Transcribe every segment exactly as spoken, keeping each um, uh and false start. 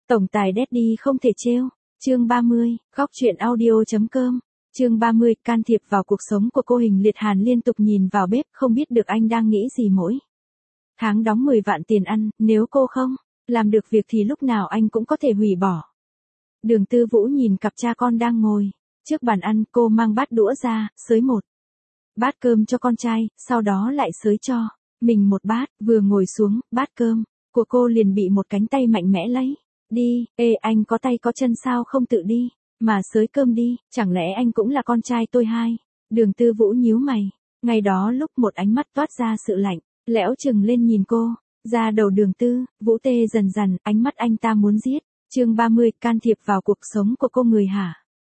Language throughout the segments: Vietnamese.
Tổng tài Daddy không thể trêu. Chương ba mươi, góc truyện audio.com. Chương ba mươi, can thiệp vào cuộc sống của cô. Hình Liệt Hàn liên tục nhìn vào bếp, không biết được anh đang nghĩ gì. Mỗi tháng đóng mười vạn tiền ăn, nếu cô không làm được việc thì lúc nào anh cũng có thể hủy bỏ. Đường Tư Vũ nhìn cặp cha con đang ngồi trước bàn ăn, cô mang bát đũa ra, xới một bát cơm cho con trai, sau đó lại xới cho mình một bát. Vừa ngồi xuống, bát cơm của cô liền bị một cánh tay mạnh mẽ lấy đi. Ê, anh có tay có chân sao không tự đi mà xới cơm đi, chẳng lẽ anh cũng là con trai tôi hai? Đường Tư Vũ nhíu mày. Ngay đó lúc một ánh mắt toát ra sự lạnh lẽo chừng lên nhìn cô. Da đầu Đường Tư Vũ tê dần dần, ánh mắt anh ta muốn giết. Chương ba mươi, can thiệp vào cuộc sống của cô. Người hả?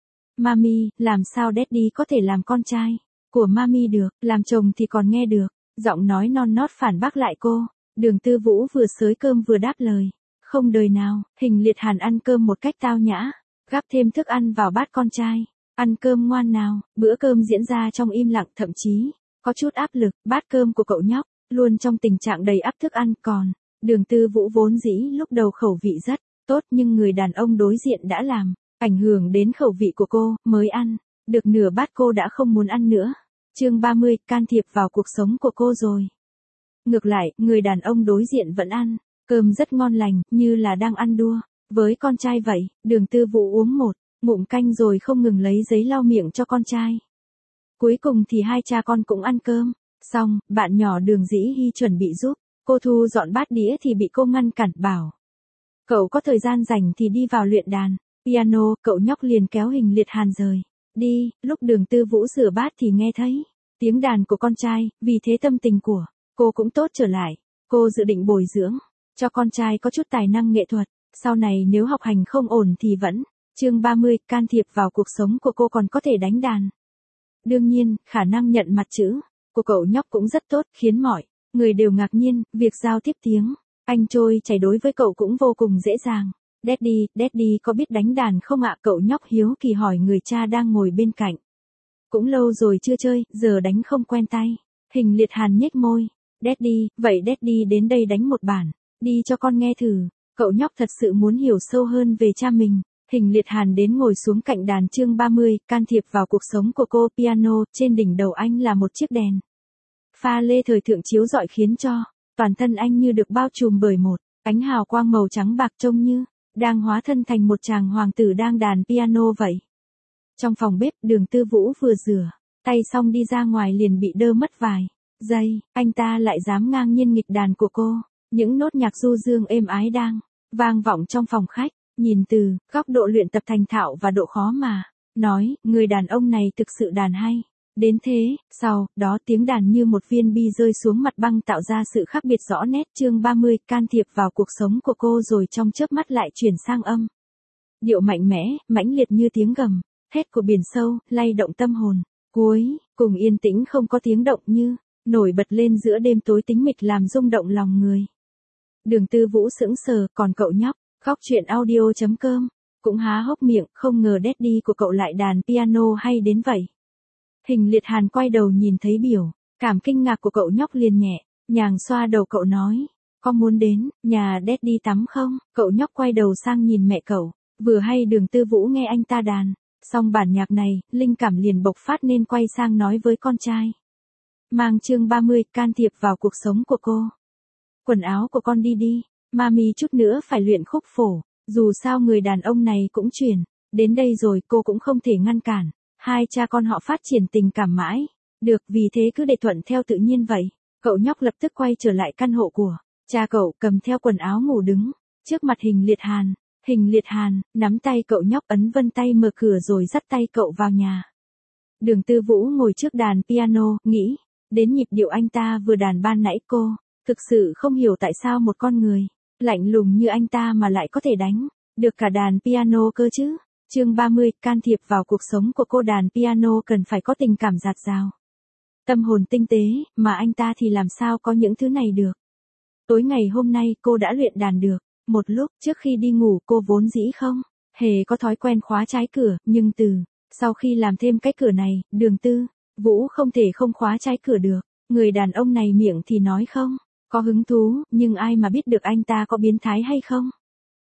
Mami, làm sao Daddy có thể làm con trai của Mami được, làm chồng thì còn nghe được. Giọng nói non nót phản bác lại cô. Đường Tư Vũ vừa xới cơm vừa đáp lời. Không đời nào. Hình Liệt Hàn ăn cơm một cách tao nhã, gắp thêm thức ăn vào bát con trai. Ăn cơm ngoan nào. Bữa cơm diễn ra trong im lặng, thậm chí có chút áp lực. Bát cơm của cậu nhóc luôn trong tình trạng đầy ắp thức ăn, còn Đường Tư Vũ vốn dĩ lúc đầu khẩu vị rất tốt, nhưng người đàn ông đối diện đã làm ảnh hưởng đến khẩu vị của cô, mới ăn được nửa bát cô đã không muốn ăn nữa. Chương ba mươi, can thiệp vào cuộc sống của cô rồi. Ngược lại, người đàn ông đối diện vẫn ăn cơm rất ngon lành, như là đang ăn đua với con trai vậy. Đường Tư Vũ uống một ngụm canh rồi không ngừng lấy giấy lau miệng cho con trai. Cuối cùng thì hai cha con cũng ăn cơm xong, bạn nhỏ Đường Dĩ Hy chuẩn bị giúp cô thu dọn bát đĩa thì bị cô ngăn cản, bảo cậu có thời gian rảnh thì đi vào luyện đàn piano. Cậu nhóc liền kéo Hình Liệt Hàn rời đi. Lúc Đường Tư Vũ rửa bát thì nghe thấy tiếng đàn của con trai, vì thế tâm tình của cô cũng tốt trở lại. Cô dự định bồi dưỡng cho con trai có chút tài năng nghệ thuật, sau này nếu học hành không ổn thì vẫn. Chương ba mươi, can thiệp vào cuộc sống của cô. Còn có thể đánh đàn. Đương nhiên, khả năng nhận mặt chữ của cậu nhóc cũng rất tốt, khiến mọi người đều ngạc nhiên. Việc giao tiếp tiếng Anh trôi chảy đối với cậu cũng vô cùng dễ dàng. Daddy, Daddy có biết đánh đàn không ạ? Cậu nhóc hiếu kỳ hỏi người cha đang ngồi bên cạnh. Cũng lâu rồi chưa chơi, giờ đánh không quen tay. Hình Liệt Hàn nhếch môi. Daddy, vậy Daddy đến đây đánh một bản đi cho con nghe thử. Cậu nhóc thật sự muốn hiểu sâu hơn về cha mình. Hình Liệt Hàn đến ngồi xuống cạnh đàn. Chương ba mươi, can thiệp vào cuộc sống của cô. Piano, trên đỉnh đầu anh là một chiếc đèn pha lê thời thượng chiếu rọi, khiến cho toàn thân anh như được bao trùm bởi một ánh hào quang màu trắng bạc, trông như đang hóa thân thành một chàng hoàng tử đang đàn piano vậy. Trong phòng bếp, Đường Tư Vũ vừa rửa tay xong đi ra ngoài liền bị đơ mất vài giây. Anh ta lại dám ngang nhiên nghịch đàn của cô. Những nốt nhạc du dương êm ái đang vang vọng trong phòng khách. Nhìn từ góc độ luyện tập thành thạo và độ khó mà nói, người đàn ông này thực sự đàn hay đến thế. Sau đó tiếng đàn như một viên bi rơi xuống mặt băng, tạo ra sự khác biệt rõ nét. Chương ba mươi, can thiệp vào cuộc sống của cô. Rồi trong chớp mắt lại chuyển sang âm điệu mạnh mẽ, mãnh liệt như tiếng gầm hét của biển sâu, lay động tâm hồn. Cuối cùng yên tĩnh không có tiếng động, như nổi bật lên giữa đêm tối tĩnh mịch, làm rung động lòng người. Đường Tư Vũ sững sờ, còn cậu nhóc góc truyện audio.com cũng há hốc miệng, không ngờ Daddy của cậu lại đàn piano hay đến vậy. Hình Liệt Hàn quay đầu nhìn thấy biểu cảm kinh ngạc của cậu nhóc, liền nhẹ nhàng xoa đầu cậu nói, có muốn đến nhà Daddy tắm không? Cậu nhóc quay đầu sang nhìn mẹ cậu. Vừa hay Đường Tư Vũ nghe anh ta đàn xong bản nhạc này, linh cảm liền bộc phát nên quay sang nói với con trai. Mang chương ba mươi, can thiệp vào cuộc sống của cô. Quần áo của con đi đi, Mami chút nữa phải luyện khúc phổ. Dù sao người đàn ông này cũng chuyển đến đây rồi, cô cũng không thể ngăn cản hai cha con họ phát triển tình cảm mãi được, vì thế cứ để thuận theo tự nhiên vậy. Cậu nhóc lập tức quay trở lại căn hộ của cha cậu, cầm theo quần áo ngủ đứng trước mặt Hình Liệt Hàn. Hình Liệt Hàn nắm tay cậu nhóc, ấn vân tay mở cửa rồi dắt tay cậu vào nhà. Đường Tư Vũ ngồi trước đàn piano, nghĩ đến nhịp điệu anh ta vừa đàn ban nãy. Cô thực sự không hiểu tại sao một con người lạnh lùng như anh ta mà lại có thể đánh được cả đàn piano cơ chứ. Chương ba mươi, can thiệp vào cuộc sống của cô. Đàn piano cần phải có tình cảm dạt dào, tâm hồn tinh tế, mà anh ta thì làm sao có những thứ này được. Tối ngày hôm nay cô đã luyện đàn được một lúc. Trước khi đi ngủ, cô vốn dĩ không hề có thói quen khóa trái cửa, nhưng từ sau khi làm thêm cái cửa này, Đường Tư Vũ không thể không khóa trái cửa được. Người đàn ông này miệng thì nói không có hứng thú, nhưng ai mà biết được anh ta có biến thái hay không.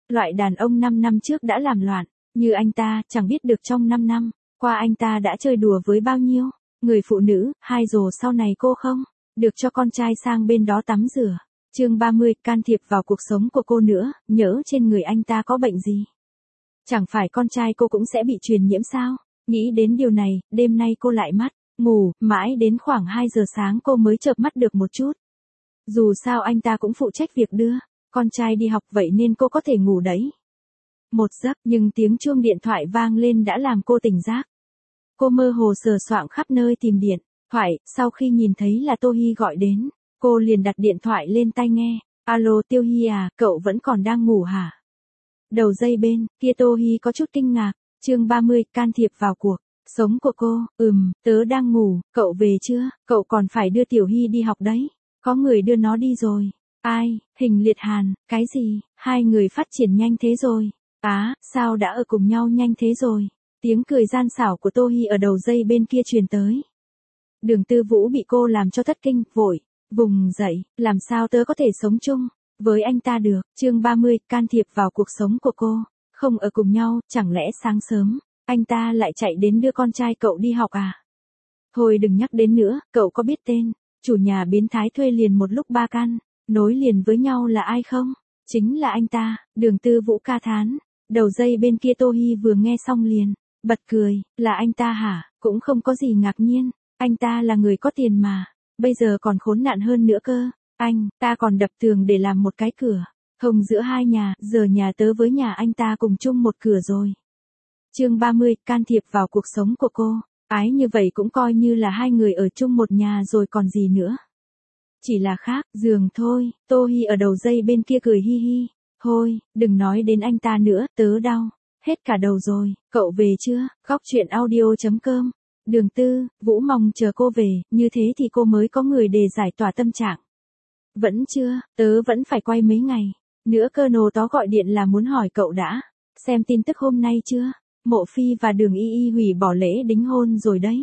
Loại đàn ông năm năm trước đã làm loạn, như anh ta, chẳng biết được trong năm năm, qua anh ta đã chơi đùa với bao nhiêu người phụ nữ, hay rồi sau này cô không được cho con trai sang bên đó tắm rửa. Chương ba mươi, can thiệp vào cuộc sống của cô nữa, nhỡ trên người anh ta có bệnh gì. Chẳng phải con trai cô cũng sẽ bị truyền nhiễm sao? Nghĩ đến điều này, đêm nay cô lại mắt ngủ, mãi đến khoảng hai giờ sáng cô mới chợp mắt được một chút. Dù sao anh ta cũng phụ trách việc đưa con trai đi học, vậy nên cô có thể ngủ đấy. Một giấc, nhưng tiếng chuông điện thoại vang lên đã làm cô tỉnh giấc. Cô mơ hồ sờ soạng khắp nơi tìm điện thoại, sau khi nhìn thấy là Tô Hi gọi đến, cô liền đặt điện thoại lên tai nghe. Alo Tiêu Hi à, cậu vẫn còn đang ngủ hả? Đầu dây bên kia Tô Hi có chút kinh ngạc. Chương ba mươi, can thiệp vào cuộc sống của cô. Ừm, tớ đang ngủ, cậu về chưa? Cậu còn phải đưa Tiểu Hi đi học đấy. Có người đưa nó đi rồi. Ai? Hình Liệt Hàn. Cái gì? Hai người phát triển nhanh thế rồi. Á, sao đã ở cùng nhau nhanh thế rồi? Tiếng cười gian xảo của Tô Hi ở đầu dây bên kia truyền tới. Đường Tư Vũ bị cô làm cho thất kinh, vội vùng dậy, làm sao tớ có thể sống chung với anh ta được. Chương ba mươi, can thiệp vào cuộc sống của cô. Không ở cùng nhau, chẳng lẽ sáng sớm anh ta lại chạy đến đưa con trai cậu đi học à? Thôi đừng nhắc đến nữa, cậu có biết tên chủ nhà biến thái thuê liền một lúc ba căn nối liền với nhau là ai không? Chính là anh ta. Đường Tư Vũ ca thán. Đầu dây bên kia Tô Hi vừa nghe xong liền bật cười. Là anh ta hả? Cũng không có gì ngạc nhiên, anh ta là người có tiền mà, bây giờ còn khốn nạn hơn nữa cơ. Anh ta còn đập tường để làm một cái cửa thông giữa hai nhà, giờ nhà tớ với nhà anh ta cùng chung một cửa rồi. Chương ba mươi, can thiệp vào cuộc sống của cô. Ái như vậy cũng coi như là hai người ở chung một nhà rồi còn gì nữa. Chỉ là khác giường thôi. Tô Hi ở đầu dây bên kia cười hi hi. Thôi, đừng nói đến anh ta nữa, tớ đau hết cả đầu rồi. Cậu về chưa? Góc truyện audio chấm com. Đường Tư Vũ mong chờ cô về, như thế thì cô mới có người để giải tỏa tâm trạng. Vẫn chưa, tớ vẫn phải quay mấy ngày nữa cơ. Nô tó gọi điện là muốn hỏi cậu đã xem tin tức hôm nay chưa? Mộ Phi và Đường Y Y hủy bỏ lễ đính hôn rồi đấy.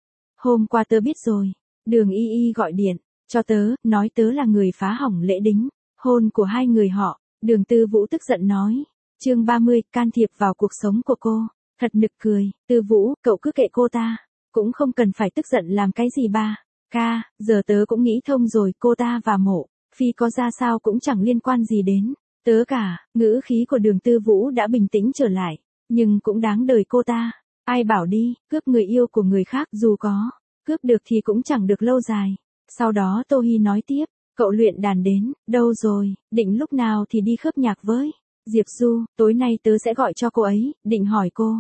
Hôm qua tớ biết rồi. Đường Y Y gọi điện cho tớ, nói tớ là người phá hỏng lễ đính hôn của hai người họ. Đường Tư Vũ tức giận nói. Chương ba mươi, can thiệp vào cuộc sống của cô. Thật nực cười. Tư Vũ, cậu cứ kệ cô ta, cũng không cần phải tức giận làm cái gì ba. Ca, giờ tớ cũng nghĩ thông rồi, cô ta và Mộ Phi có ra sao cũng chẳng liên quan gì đến tớ cả. Ngữ khí của Đường Tư Vũ đã bình tĩnh trở lại, nhưng cũng đáng đời cô ta. Ai bảo đi, cướp người yêu của người khác, dù có cướp được thì cũng chẳng được lâu dài. Sau đó Tô Hi nói tiếp, cậu luyện đàn đến đâu rồi, định lúc nào thì đi khớp nhạc với Diệp Du? Tối nay tớ sẽ gọi cho cô ấy, định hỏi cô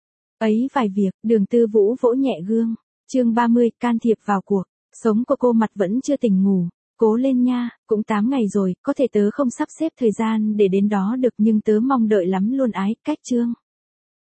ấy vài việc. Đường Tư Vũ vỗ nhẹ gương. Chương ba mươi, can thiệp vào cuộc sống của cô. Mặt vẫn chưa tỉnh ngủ. Cố lên nha, cũng tám ngày rồi, có thể tớ không sắp xếp thời gian để đến đó được, nhưng tớ mong đợi lắm luôn ái. Cách chương